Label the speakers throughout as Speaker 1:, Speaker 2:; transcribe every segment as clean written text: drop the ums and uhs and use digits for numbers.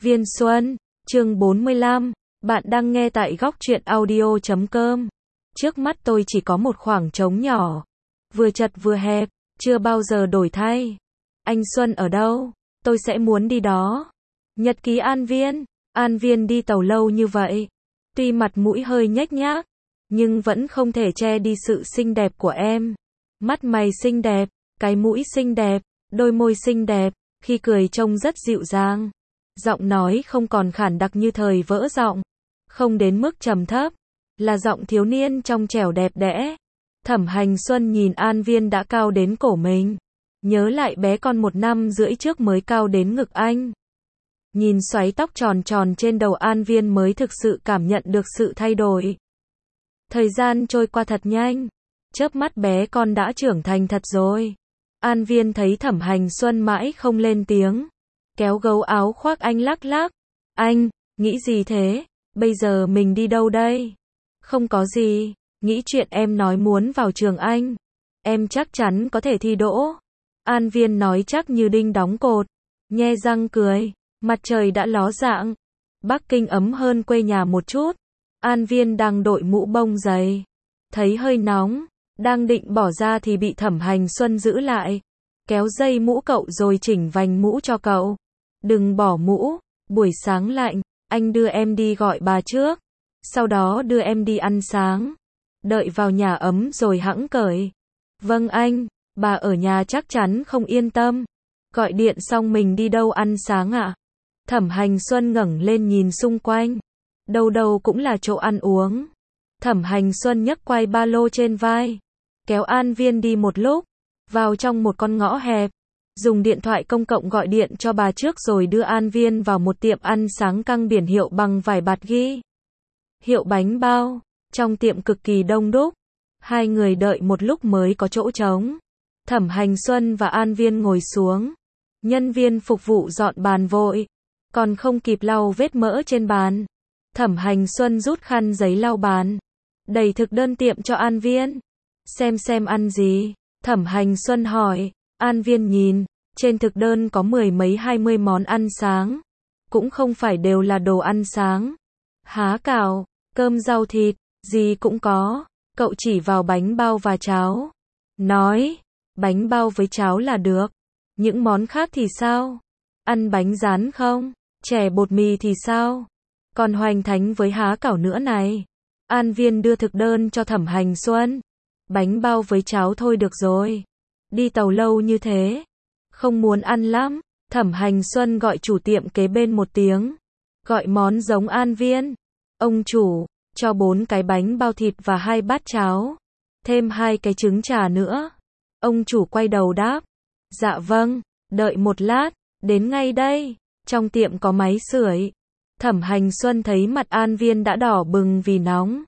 Speaker 1: Viên Xuân, chương 45, bạn đang nghe tại góc truyện audio.com. Trước mắt tôi chỉ có một khoảng trống nhỏ, vừa chật vừa hẹp, chưa bao giờ đổi thay. Anh Xuân ở đâu? Tôi sẽ muốn đi đó. Nhật ký An Viên đi tàu lâu như vậy. Tuy mặt mũi hơi nhếch nhác, nhưng vẫn không thể che đi sự xinh đẹp của em. Mắt mày xinh đẹp, cái mũi xinh đẹp, đôi môi xinh đẹp, khi cười trông rất dịu dàng. Giọng nói không còn khản đặc như thời vỡ giọng, không đến mức trầm thấp, là giọng thiếu niên trong trẻo đẹp đẽ. Thẩm Hành Xuân nhìn An Viên đã cao đến cổ mình, nhớ lại bé con 1 năm rưỡi trước mới cao đến ngực anh. Nhìn xoáy tóc tròn tròn trên đầu An Viên mới thực sự cảm nhận được sự thay đổi. Thời gian trôi qua thật nhanh, chớp mắt bé con đã trưởng thành thật rồi. An Viên thấy Thẩm Hành Xuân mãi không lên tiếng, kéo gấu áo khoác anh lắc lắc. Anh, nghĩ gì thế? Bây giờ mình đi đâu đây? Không có gì, nghĩ chuyện em nói muốn vào trường Anh. Em chắc chắn có thể thi đỗ. An Viên nói chắc như đinh đóng cột, nhe răng cười. Mặt trời đã ló dạng. Bắc Kinh ấm hơn quê nhà một chút. An Viên đang đội mũ bông dày, thấy hơi nóng, đang định bỏ ra thì bị Thẩm Hành Xuân giữ lại. Kéo dây mũ cậu rồi chỉnh vành mũ cho cậu. Đừng bỏ mũ, buổi sáng lạnh, anh đưa em đi gọi bà trước, sau đó đưa em đi ăn sáng. Đợi vào nhà ấm rồi hẵng cởi. Vâng anh, bà ở nhà chắc chắn không yên tâm. Gọi điện xong mình đi đâu ăn sáng ạ? Thẩm Hành Xuân ngẩng lên nhìn xung quanh. Đâu đâu cũng là chỗ ăn uống. Thẩm Hành Xuân nhấc quai ba lô trên vai, kéo An Viên đi một lúc, vào trong một con ngõ hẹp, dùng điện thoại công cộng gọi điện cho bà trước rồi đưa An Viên vào một tiệm ăn sáng căng biển hiệu bằng vải bạt ghi hiệu bánh bao. Trong tiệm cực kỳ đông đúc, hai người đợi một lúc mới có chỗ trống. Thẩm Hành Xuân và An Viên ngồi xuống. Nhân viên phục vụ dọn bàn vội, còn không kịp lau vết mỡ trên bàn. Thẩm Hành Xuân rút khăn giấy lau bàn, đẩy thực đơn tiệm cho An Viên. Xem ăn gì? Thẩm Hành Xuân hỏi. An Viên nhìn, trên thực đơn có 10 mấy 20 món ăn sáng, cũng không phải đều là đồ ăn sáng. Há cảo, cơm rau thịt, gì cũng có. Cậu chỉ vào bánh bao và cháo, nói, bánh bao với cháo là được. Những món khác thì sao? Ăn bánh rán không? Chè bột mì thì sao? Còn hoành thánh với há cảo nữa này. An Viên đưa thực đơn cho Thẩm Hành Xuân. Bánh bao với cháo thôi được rồi. Đi tàu lâu như thế, không muốn ăn lắm. Thẩm Hành Xuân gọi chủ tiệm kế bên một tiếng, gọi món giống An Viên. Ông chủ, cho 4 cái bánh bao thịt và 2 bát cháo, thêm 2 cái trứng chả nữa. Ông chủ quay đầu đáp, dạ vâng, đợi một lát, đến ngay đây. Trong tiệm có máy sưởi. Thẩm Hành Xuân thấy mặt An Viên đã đỏ bừng vì nóng,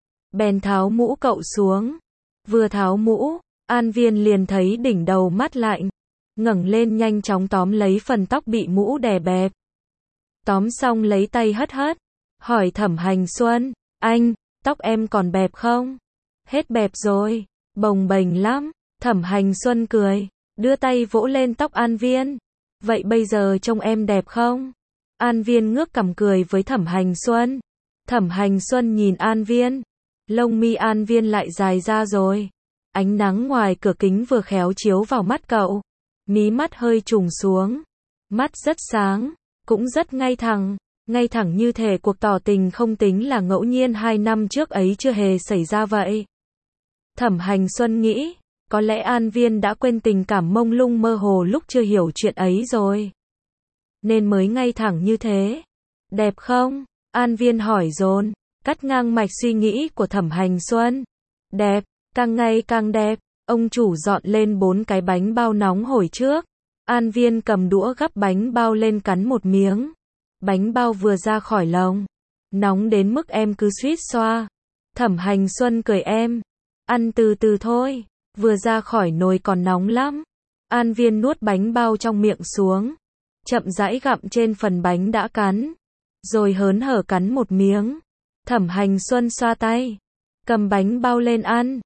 Speaker 1: bèn tháo mũ cậu xuống. Vừa tháo mũ, An Viên liền thấy đỉnh đầu mát lạnh, ngẩng lên nhanh chóng tóm lấy phần tóc bị mũ đè bẹp. Tóm xong lấy tay hất hất, hỏi Thẩm Hành Xuân, anh, tóc em còn bẹp không? Hết bẹp rồi, bồng bềnh lắm. Thẩm Hành Xuân cười, đưa tay vỗ lên tóc An Viên. Vậy bây giờ trông em đẹp không? An Viên ngước cằm cười với Thẩm Hành Xuân. Thẩm Hành Xuân nhìn An Viên, lông mi An Viên lại dài ra rồi. Ánh nắng ngoài cửa kính vừa khéo chiếu vào mắt cậu, mí mắt hơi trùng xuống. Mắt rất sáng, cũng rất ngay thẳng như thể cuộc tỏ tình không tính là ngẫu nhiên 2 năm trước ấy chưa hề xảy ra vậy. Thẩm Hành Xuân nghĩ, có lẽ An Viên đã quên tình cảm mông lung mơ hồ lúc chưa hiểu chuyện ấy rồi, nên mới ngay thẳng như thế. Đẹp không? An Viên hỏi dồn, cắt ngang mạch suy nghĩ của Thẩm Hành Xuân. Đẹp, càng ngày càng đẹp. Ông chủ dọn lên 4 cái bánh bao nóng hổi trước. An Viên cầm đũa gắp bánh bao lên cắn một miếng. Bánh bao vừa ra khỏi lồng, nóng đến mức em cứ suýt xoa. Thẩm Hành Xuân cười em, ăn từ từ thôi, vừa ra khỏi nồi còn nóng lắm. An Viên nuốt bánh bao trong miệng xuống, chậm rãi gặm trên phần bánh đã cắn, rồi hớn hở cắn một miếng. Thẩm Hành Xuân xoa tay, cầm bánh bao lên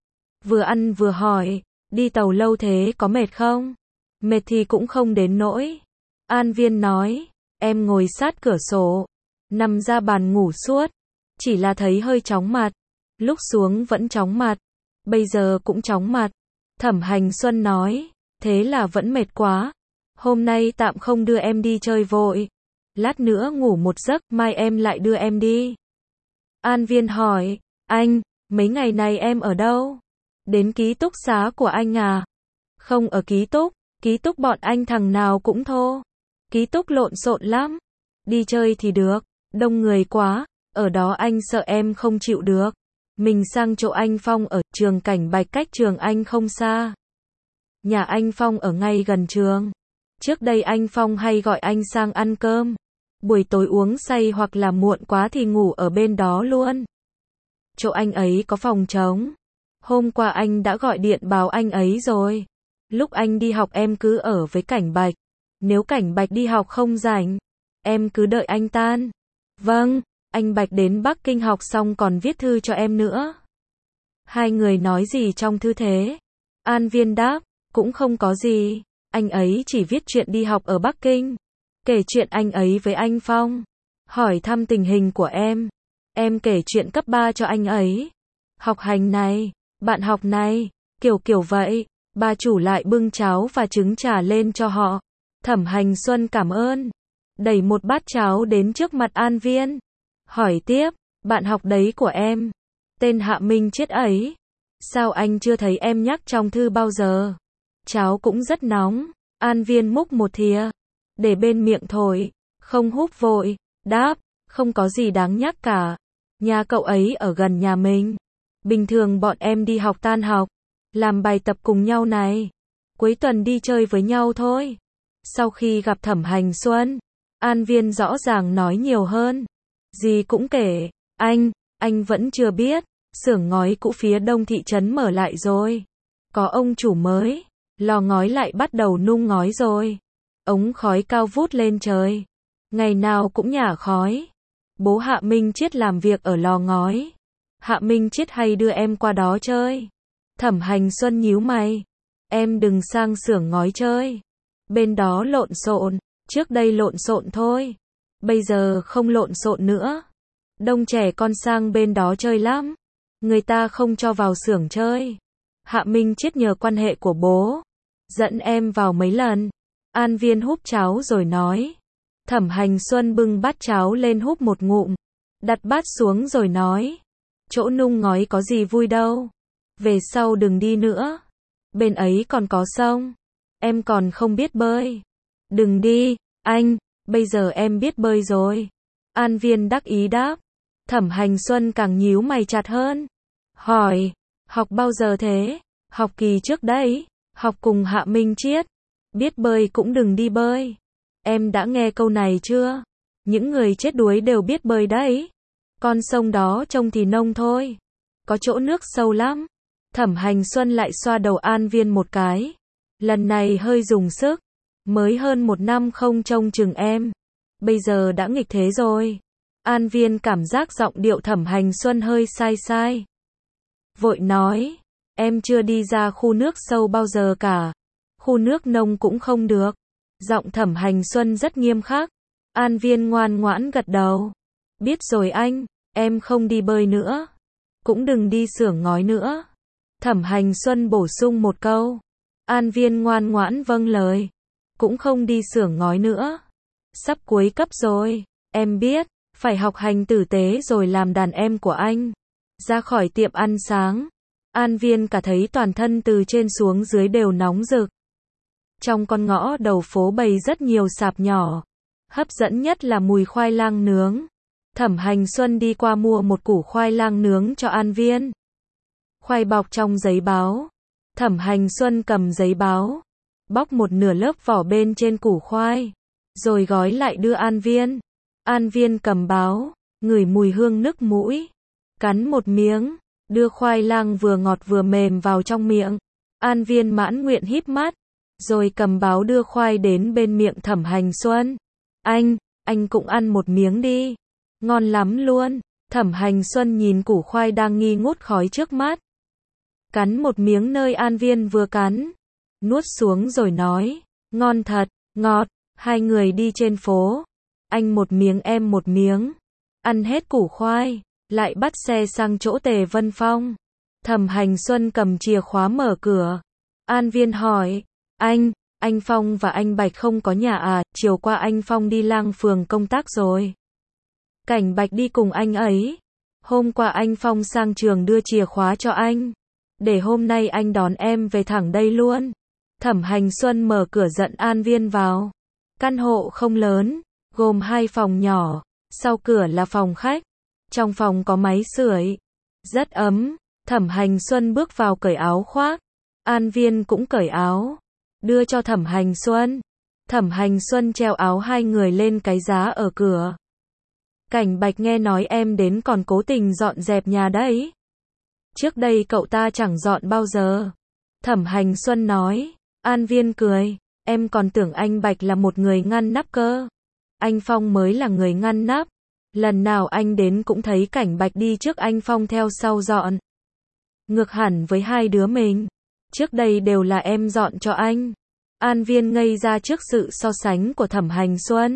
Speaker 1: ăn vừa hỏi, đi tàu lâu thế có mệt không? Mệt thì cũng không đến nỗi. An Viên nói, Em ngồi sát cửa sổ, nằm ra bàn ngủ suốt, chỉ là thấy hơi chóng mặt. Lúc xuống vẫn chóng mặt, bây giờ cũng chóng mặt. Thẩm Hành Xuân nói, thế là vẫn mệt quá. Hôm nay tạm không đưa em đi chơi vội. Lát nữa ngủ một giấc, mai em lại đưa em đi. An Viên hỏi, anh, mấy ngày này em ở đâu? Đến ký túc xá của anh à? Không ở ký túc bọn anh thằng nào cũng thô. Ký túc lộn xộn lắm. Đi chơi thì được, đông người quá, ở đó anh sợ em không chịu được. Mình sang chỗ anh Phong ở, trường Cảnh Bạch cách trường anh không xa. Nhà anh Phong ở ngay gần trường. Trước đây anh Phong hay gọi anh sang ăn cơm. Buổi tối uống say hoặc là muộn quá thì ngủ ở bên đó luôn. Chỗ anh ấy có phòng trống. Hôm qua anh đã gọi điện báo anh ấy rồi. Lúc anh đi học em cứ ở với Cảnh Bạch. Nếu Cảnh Bạch đi học không rảnh, em cứ đợi anh tan. Vâng, anh Bạch đến Bắc Kinh học xong còn viết thư cho em nữa. Hai người nói gì trong thư thế? An Viên đáp, cũng không có gì. Anh ấy chỉ viết chuyện đi học ở Bắc Kinh. Kể chuyện anh ấy với anh Phong. Hỏi thăm tình hình của em. Em kể chuyện cấp 3 cho anh ấy. Học hành này, bạn học này, kiểu vậy. Bà chủ lại bưng cháo và trứng trà lên cho họ. Thẩm Hành Xuân cảm ơn. Đẩy một bát cháo đến trước mặt An Viên. Hỏi tiếp, bạn học đấy của em. Tên Hạ Minh Chiết ấy. Sao anh chưa thấy em nhắc trong thư bao giờ? Cháo cũng rất nóng. An Viên múc một thìa. Để bên miệng thổi. Không húp vội. Đáp, không có gì đáng nhắc cả. Nhà cậu ấy ở gần nhà mình. Bình thường bọn em đi học tan học. Làm bài tập cùng nhau này. Cuối tuần đi chơi với nhau thôi. Sau khi gặp Thẩm Hành Xuân, An Viên rõ ràng nói nhiều hơn. Gì cũng kể. Anh vẫn chưa biết. Xưởng ngói cũ phía đông thị trấn mở lại rồi. Có ông chủ mới. Lò ngói lại bắt đầu nung ngói rồi. Ống khói cao vút lên trời. Ngày nào cũng nhả khói. Bố Hạ Minh Chiết làm việc ở lò ngói. Hạ Minh Chiết hay đưa em qua đó chơi. Thẩm Hành Xuân nhíu mày. Em đừng sang xưởng ngói chơi. Bên đó lộn xộn. Trước đây lộn xộn thôi. Bây giờ không lộn xộn nữa. Đông trẻ con sang bên đó chơi lắm. Người ta không cho vào xưởng chơi. Hạ Minh Chiết nhờ quan hệ của bố. Dẫn em vào mấy lần. An Viên húp cháo rồi nói. Thẩm Hành Xuân bưng bát cháo lên húp một ngụm. Đặt bát xuống rồi nói. Chỗ nung ngói có gì vui đâu. Về sau đừng đi nữa. Bên ấy còn có sông. Em còn không biết bơi. Đừng đi, anh. Bây giờ em biết bơi rồi. An Viên đắc ý đáp. Thẩm Hành Xuân càng nhíu mày chặt hơn. Hỏi. Học bao giờ thế? Học kỳ trước đấy. Học cùng Hạ Minh Chiết. Biết bơi cũng đừng đi bơi. Em đã nghe câu này chưa? Những người chết đuối đều biết bơi đấy. Con sông đó trông thì nông thôi. Có chỗ nước sâu lắm. Thẩm Hành Xuân lại xoa đầu An Viên một cái. Lần này hơi dùng sức. Mới hơn 1 năm không trông chừng em. Bây giờ đã nghịch thế rồi. An Viên cảm giác giọng điệu Thẩm Hành Xuân hơi sai. Vội nói. Em chưa đi ra khu nước sâu bao giờ cả. Khu nước nông cũng không được. Giọng Thẩm Hành Xuân rất nghiêm khắc. An Viên ngoan ngoãn gật đầu. Biết rồi anh, em không đi bơi nữa. Cũng đừng đi xưởng ngói nữa. Thẩm Hành Xuân bổ sung một câu. An Viên ngoan ngoãn vâng lời. Cũng không đi xưởng ngói nữa. Sắp cuối cấp rồi, em biết, phải học hành tử tế rồi làm đàn em của anh. Ra khỏi tiệm ăn sáng. An Viên cả thấy toàn thân từ trên xuống dưới đều nóng rực. Trong con ngõ đầu phố bày rất nhiều sạp nhỏ. Hấp dẫn nhất là mùi khoai lang nướng. Thẩm Hành Xuân đi qua mua một củ khoai lang nướng cho An Viên. Khoai bọc trong giấy báo. Thẩm Hành Xuân cầm giấy báo. Bóc một nửa lớp vỏ bên trên củ khoai. Rồi gói lại đưa An Viên. An Viên cầm báo. Ngửi mùi hương nức mũi. Cắn một miếng. Đưa khoai lang vừa ngọt vừa mềm vào trong miệng. An Viên mãn nguyện híp mắt. Rồi cầm báo đưa khoai đến bên miệng Thẩm Hành Xuân. Anh cũng ăn một miếng đi. Ngon lắm luôn. Thẩm Hành Xuân nhìn củ khoai đang nghi ngút khói trước mắt. Cắn một miếng nơi An Viên vừa cắn. Nuốt xuống rồi nói. Ngon thật, ngọt. Hai người đi trên phố. Anh một miếng em một miếng. Ăn hết củ khoai, lại bắt xe sang chỗ Tề Vân Phong. Thẩm Hành Xuân cầm chìa khóa mở cửa. An Viên hỏi, anh Phong và anh Bạch không có nhà à, chiều qua anh Phong đi lang phường công tác rồi. Cảnh Bạch đi cùng anh ấy. Hôm qua anh Phong sang trường đưa chìa khóa cho anh. Để hôm nay anh đón em về thẳng đây luôn. Thẩm Hành Xuân mở cửa dẫn An Viên vào. Căn hộ không lớn, gồm 2 phòng nhỏ, sau cửa là phòng khách. Trong phòng có máy sưởi, rất ấm. Thẩm Hành Xuân bước vào cởi áo khoác. An Viên cũng cởi áo, đưa cho Thẩm Hành Xuân. Thẩm Hành Xuân treo áo hai người lên cái giá ở cửa. Cảnh Bạch nghe nói em đến còn cố tình dọn dẹp nhà đấy. Trước đây cậu ta chẳng dọn bao giờ. Thẩm Hành Xuân nói. An Viên cười. Em còn tưởng anh Bạch là một người ngăn nắp cơ. Anh Phong mới là người ngăn nắp. Lần nào anh đến cũng thấy Cảnh Bạch đi trước anh Phong theo sau dọn. Ngược hẳn với hai đứa mình. Trước đây đều là em dọn cho anh. An Viên ngây ra trước sự so sánh của Thẩm Hành Xuân.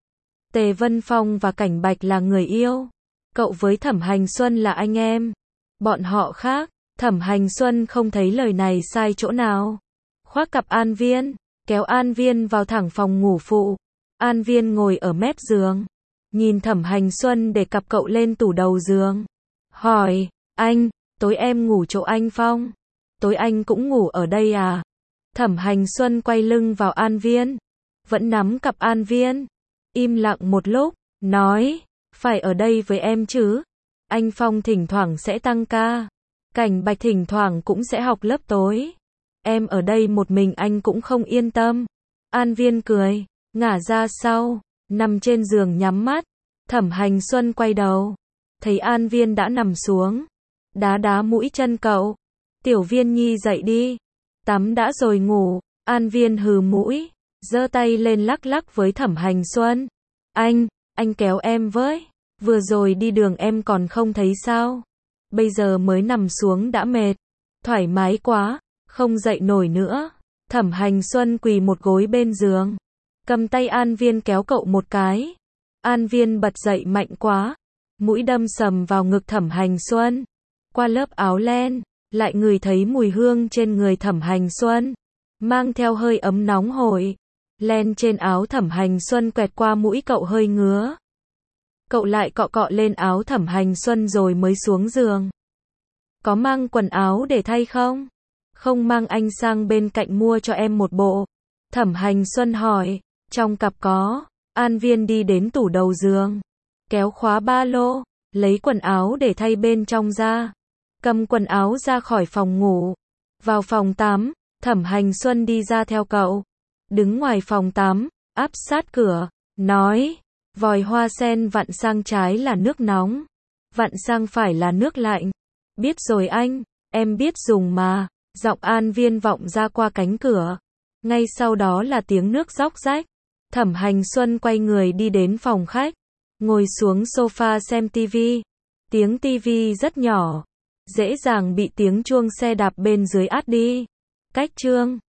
Speaker 1: Tề Vân Phong và Cảnh Bạch là người yêu. Cậu với Thẩm Hành Xuân là anh em. Bọn họ khác. Thẩm Hành Xuân không thấy lời này sai chỗ nào. Khoác cặp An Viên, kéo An Viên vào thẳng phòng ngủ phụ. An Viên ngồi ở mép giường. Nhìn Thẩm Hành Xuân để cặp cậu lên tủ đầu giường. Hỏi, anh, tối em ngủ chỗ anh Phong. Tối anh cũng ngủ ở đây à? Thẩm Hành Xuân quay lưng vào An Viên. Vẫn nắm cặp An Viên. Im lặng một lúc, nói, phải ở đây với em chứ. Anh Phong thỉnh thoảng sẽ tăng ca. Cảnh Bạch thỉnh thoảng cũng sẽ học lớp tối. Em ở đây một mình anh cũng không yên tâm. An Viên cười, ngả ra sau, nằm trên giường nhắm mắt. Thẩm Hành Xuân quay đầu, thấy An Viên đã nằm xuống. Đá đá mũi chân cậu. Tiểu Viên Nhi dậy đi. Tắm đã rồi ngủ. An Viên hừ mũi, giơ tay lên lắc lắc với Thẩm Hành Xuân. Anh kéo em với. Vừa rồi đi đường em còn không thấy sao. Bây giờ mới nằm xuống đã mệt. Thoải mái quá, không dậy nổi nữa. Thẩm Hành Xuân quỳ một gối bên giường. Cầm tay An Viên kéo cậu một cái. An Viên bật dậy mạnh quá. Mũi đâm sầm vào ngực Thẩm Hành Xuân. Qua lớp áo len, lại ngửi thấy mùi hương trên người Thẩm Hành Xuân. Mang theo hơi ấm nóng hổi. Len trên áo Thẩm Hành Xuân quẹt qua mũi cậu hơi ngứa. Cậu lại cọ cọ lên áo Thẩm Hành Xuân rồi mới xuống giường. Có mang quần áo để thay không? Không mang anh sang bên cạnh mua cho em một bộ. Thẩm Hành Xuân hỏi. Trong cặp có. An Viên đi đến tủ đầu giường. Kéo khóa ba lô. Lấy quần áo để thay bên trong ra. Cầm quần áo ra khỏi phòng ngủ. Vào phòng tắm. Thẩm Hành Xuân đi ra theo cậu. Đứng ngoài phòng tắm. Áp sát cửa. Nói. Vòi hoa sen vặn sang trái là nước nóng. Vặn sang phải là nước lạnh. Biết rồi anh. Em biết dùng mà. Giọng An Viên vọng ra qua cánh cửa. Ngay sau đó là tiếng nước róc rách. Thẩm Hành Xuân quay người đi đến phòng khách. Ngồi xuống sofa xem tivi. Tiếng tivi rất nhỏ. Dễ dàng bị tiếng chuông xe đạp bên dưới át đi. Cách chương